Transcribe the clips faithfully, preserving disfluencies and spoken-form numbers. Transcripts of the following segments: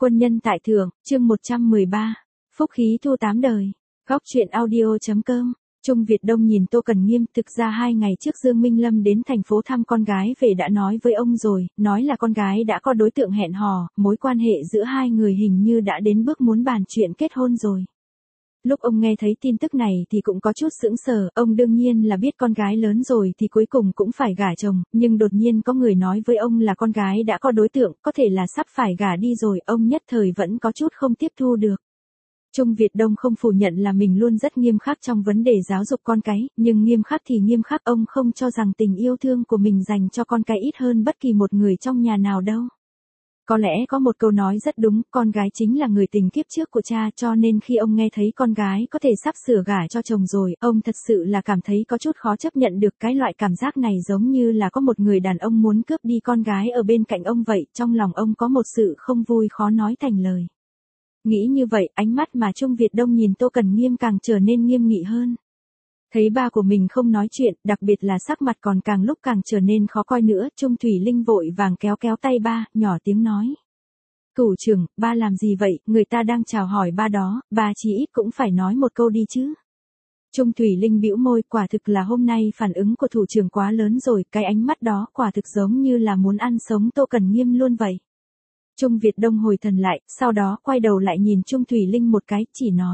Quân nhân tại thượng, chương một trăm mười ba. Phúc khí thu tám đời. Góc truyện audio.com. Trung Việt Đông nhìn Tô Cần Nghiêm, thực ra hai ngày trước Dương Minh Lâm đến thành phố thăm con gái về đã nói với ông rồi, nói là con gái đã có đối tượng hẹn hò, mối quan hệ giữa hai người hình như đã đến bước muốn bàn chuyện kết hôn rồi. Lúc ông nghe thấy tin tức này thì cũng có chút sững sờ, ông đương nhiên là biết con gái lớn rồi thì cuối cùng cũng phải gả chồng, nhưng đột nhiên có người nói với ông là con gái đã có đối tượng, có thể là sắp phải gả đi rồi, ông nhất thời vẫn có chút không tiếp thu được. Trung Việt Đông không phủ nhận là mình luôn rất nghiêm khắc trong vấn đề giáo dục con cái, nhưng nghiêm khắc thì nghiêm khắc, ông không cho rằng tình yêu thương của mình dành cho con cái ít hơn bất kỳ một người trong nhà nào đâu. Có lẽ có một câu nói rất đúng, con gái chính là người tình kiếp trước của cha, cho nên khi ông nghe thấy con gái có thể sắp sửa gả cho chồng rồi, ông thật sự là cảm thấy có chút khó chấp nhận được. Cái loại cảm giác này giống như là có một người đàn ông muốn cướp đi con gái ở bên cạnh ông vậy, trong lòng ông có một sự không vui khó nói thành lời. Nghĩ như vậy, ánh mắt mà Trung Việt Đông nhìn Tô Cần Nghiêm càng trở nên nghiêm nghị hơn. Thấy ba của mình không nói chuyện, đặc biệt là sắc mặt còn càng lúc càng trở nên khó coi nữa, Trung Thủy Linh vội vàng kéo kéo tay ba, nhỏ tiếng nói. Cửu trưởng, ba làm gì vậy, người ta đang chào hỏi ba đó, ba chí ít cũng phải nói một câu đi chứ. Trung Thủy Linh bĩu môi, quả thực là hôm nay phản ứng của thủ trưởng quá lớn rồi, cái ánh mắt đó quả thực giống như là muốn ăn sống Tô Cần Nghiêm luôn vậy. Trung Việt Đông hồi thần lại, sau đó quay đầu lại nhìn Trung Thủy Linh một cái, chỉ nói.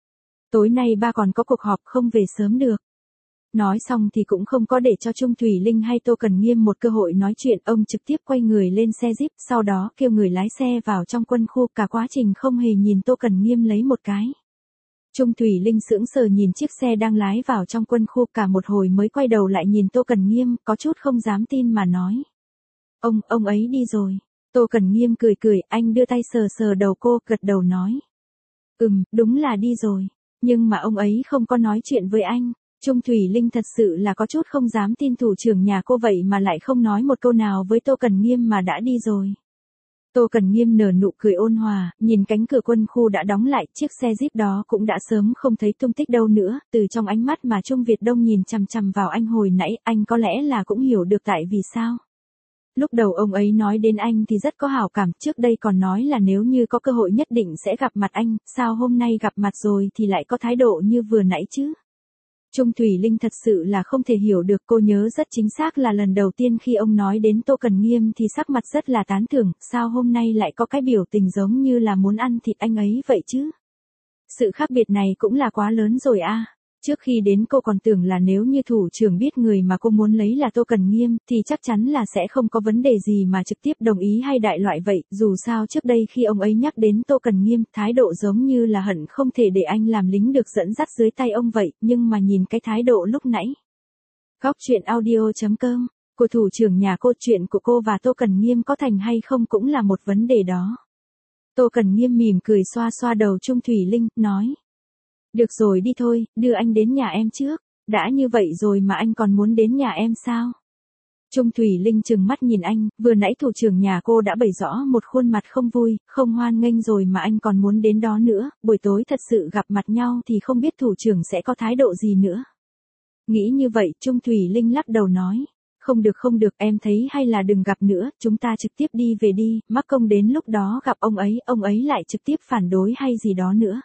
Tối nay ba còn có cuộc họp không về sớm được. Nói xong thì cũng không có để cho Trung Thủy Linh hay Tô Cần Nghiêm một cơ hội nói chuyện, ông trực tiếp quay người lên xe Jeep, sau đó kêu người lái xe vào trong quân khu, cả quá trình không hề nhìn Tô Cần Nghiêm lấy một cái. Trung Thủy Linh sững sờ nhìn chiếc xe đang lái vào trong quân khu, cả một hồi mới quay đầu lại nhìn Tô Cần Nghiêm, có chút không dám tin mà nói. Ông, ông ấy đi rồi. Tô Cần Nghiêm cười cười, anh đưa tay sờ sờ đầu cô, gật đầu nói. Ừm, đúng là đi rồi. Nhưng mà ông ấy không có nói chuyện với anh. Trung Thủy Linh thật sự là có chút không dám tin thủ trưởng nhà cô vậy mà lại không nói một câu nào với Tô Cần Nghiêm mà đã đi rồi. Tô Cần Nghiêm nở nụ cười ôn hòa, nhìn cánh cửa quân khu đã đóng lại, chiếc xe Jeep đó cũng đã sớm không thấy tung tích đâu nữa, từ trong ánh mắt mà Trung Việt Đông nhìn chằm chằm vào anh hồi nãy, anh có lẽ là cũng hiểu được tại vì sao. Lúc đầu ông ấy nói đến anh thì rất có hảo cảm, trước đây còn nói là nếu như có cơ hội nhất định sẽ gặp mặt anh, sao hôm nay gặp mặt rồi thì lại có thái độ như vừa nãy chứ? Trung Thủy Linh thật sự là không thể hiểu được, cô nhớ rất chính xác là lần đầu tiên khi ông nói đến Tô Cần Nghiêm thì sắc mặt rất là tán thưởng, sao hôm nay lại có cái biểu tình giống như là muốn ăn thịt anh ấy vậy chứ? Sự khác biệt này cũng là quá lớn rồi a. À. Trước khi đến cô còn tưởng là nếu như thủ trưởng biết người mà cô muốn lấy là Tô Cần Nghiêm thì chắc chắn là sẽ không có vấn đề gì mà trực tiếp đồng ý hay đại loại vậy, dù sao trước đây khi ông ấy nhắc đến Tô Cần Nghiêm, thái độ giống như là hận không thể để anh làm lính được dẫn dắt dưới tay ông vậy, nhưng mà nhìn cái thái độ lúc nãy. Góc truyện audio.com, của thủ trưởng nhà cô, chuyện của cô và Tô Cần Nghiêm có thành hay không cũng là một vấn đề đó. Tô Cần Nghiêm mỉm cười xoa xoa đầu Trung Thủy Linh, nói. Được rồi đi thôi, đưa anh đến nhà em trước, đã như vậy rồi mà anh còn muốn đến nhà em sao? Trung Thủy Linh trừng mắt nhìn anh, vừa nãy thủ trưởng nhà cô đã bày rõ một khuôn mặt không vui, không hoan nghênh rồi mà anh còn muốn đến đó nữa, buổi tối thật sự gặp mặt nhau thì không biết thủ trưởng sẽ có thái độ gì nữa. Nghĩ như vậy, Trung Thủy Linh lắc đầu nói, không được không được, em thấy hay là đừng gặp nữa, chúng ta trực tiếp đi về đi, mắc công đến lúc đó gặp ông ấy, ông ấy lại trực tiếp phản đối hay gì đó nữa.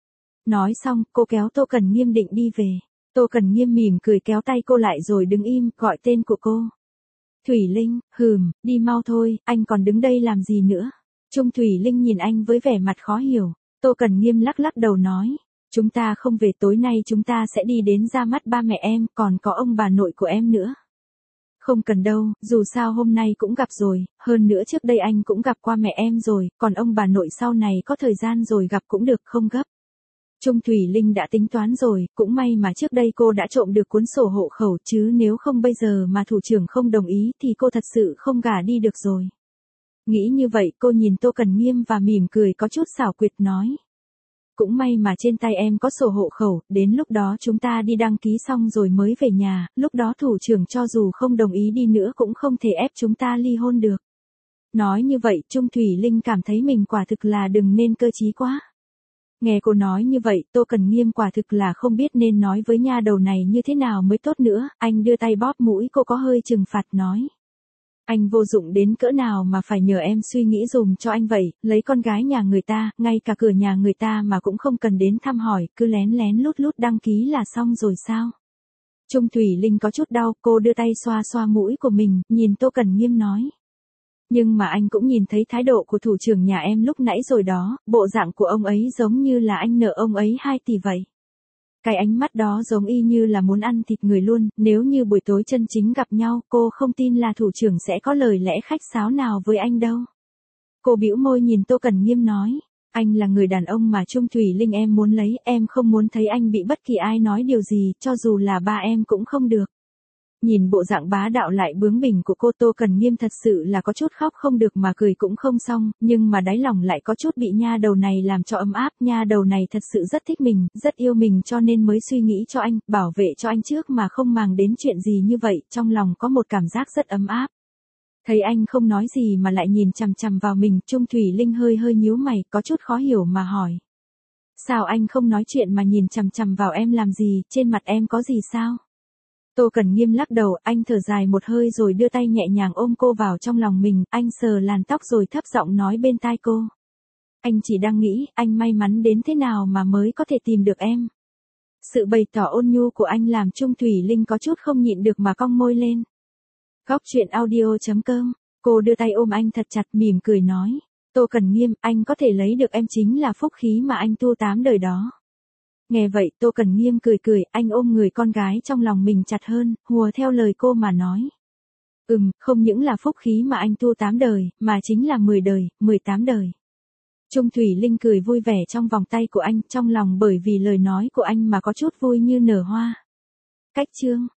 Nói xong, cô kéo Tô Cần Nghiêm định đi về. Tô Cần Nghiêm mỉm cười kéo tay cô lại rồi đứng im, gọi tên của cô. Thủy Linh, hừm, đi mau thôi, anh còn đứng đây làm gì nữa? Trung Thủy Linh nhìn anh với vẻ mặt khó hiểu. Tô Cần Nghiêm lắc lắc đầu nói, chúng ta không về, tối nay chúng ta sẽ đi đến ra mắt ba mẹ em, còn có ông bà nội của em nữa. Không cần đâu, dù sao hôm nay cũng gặp rồi, hơn nữa trước đây anh cũng gặp qua mẹ em rồi, còn ông bà nội sau này có thời gian rồi gặp cũng được, không gấp. Trung Thủy Linh đã tính toán rồi, cũng may mà trước đây cô đã trộm được cuốn sổ hộ khẩu, chứ nếu không bây giờ mà thủ trưởng không đồng ý thì cô thật sự không gả đi được rồi. Nghĩ như vậy, cô nhìn Tô Cần Nghiêm và mỉm cười có chút xảo quyệt nói. Cũng may mà trên tay em có sổ hộ khẩu, đến lúc đó chúng ta đi đăng ký xong rồi mới về nhà, lúc đó thủ trưởng cho dù không đồng ý đi nữa cũng không thể ép chúng ta ly hôn được. Nói như vậy, Trung Thủy Linh cảm thấy mình quả thực là đừng nên cơ trí quá. Nghe cô nói như vậy, Tô Cần Nghiêm quả thực là không biết nên nói với nha đầu này như thế nào mới tốt nữa, anh đưa tay bóp mũi cô có hơi trừng phạt nói. Anh vô dụng đến cỡ nào mà phải nhờ em suy nghĩ dùm cho anh vậy, lấy con gái nhà người ta, ngay cả cửa nhà người ta mà cũng không cần đến thăm hỏi, cứ lén lén lút lút đăng ký là xong rồi sao? Trung Thủy Linh có chút đau, cô đưa tay xoa xoa mũi của mình, nhìn Tô Cẩn Nghiêm nói. Nhưng mà anh cũng nhìn thấy thái độ của thủ trưởng nhà em lúc nãy rồi đó, bộ dạng của ông ấy giống như là anh nợ ông ấy hai tỷ vậy. Cái ánh mắt đó giống y như là muốn ăn thịt người luôn, nếu như buổi tối chân chính gặp nhau, cô không tin là thủ trưởng sẽ có lời lẽ khách sáo nào với anh đâu. Cô bĩu môi nhìn Tô Cẩn Nghiêm nói, anh là người đàn ông mà Trung Thủy Linh em muốn lấy, em không muốn thấy anh bị bất kỳ ai nói điều gì, cho dù là ba em cũng không được. Nhìn bộ dạng bá đạo lại bướng bỉnh của cô, Tô Cẩn Nghiêm thật sự là có chút khóc không được mà cười cũng không xong, nhưng mà đáy lòng lại có chút bị nha đầu này làm cho ấm áp, nha đầu này thật sự rất thích mình, rất yêu mình cho nên mới suy nghĩ cho anh, bảo vệ cho anh trước mà không màng đến chuyện gì như vậy, trong lòng có một cảm giác rất ấm áp. Thấy anh không nói gì mà lại nhìn chằm chằm vào mình, Trung Thủy Linh hơi hơi nhíu mày, có chút khó hiểu mà hỏi. Sao anh không nói chuyện mà nhìn chằm chằm vào em làm gì, trên mặt em có gì sao? Tô Cẩn Nghiêm lắc đầu, anh thở dài một hơi rồi đưa tay nhẹ nhàng ôm cô vào trong lòng mình, anh sờ làn tóc rồi thấp giọng nói bên tai cô. Anh chỉ đang nghĩ, anh may mắn đến thế nào mà mới có thể tìm được em. Sự bày tỏ ôn nhu của anh làm Trung Thủy Linh có chút không nhịn được mà cong môi lên. Góc truyện audio chấm com, cô đưa tay ôm anh thật chặt mỉm cười nói. Tô Cẩn Nghiêm, anh có thể lấy được em chính là phúc khí mà anh tu tám đời đó. Nghe vậy Tô Cẩn Nghiêm cười cười, anh ôm người con gái trong lòng mình chặt hơn, hùa theo lời cô mà nói. Ừm, không những là phúc khí mà anh tu tám đời, mà chính là mười đời, mười tám đời. Trung Thủy Linh cười vui vẻ trong vòng tay của anh, trong lòng bởi vì lời nói của anh mà có chút vui như nở hoa. Cách chương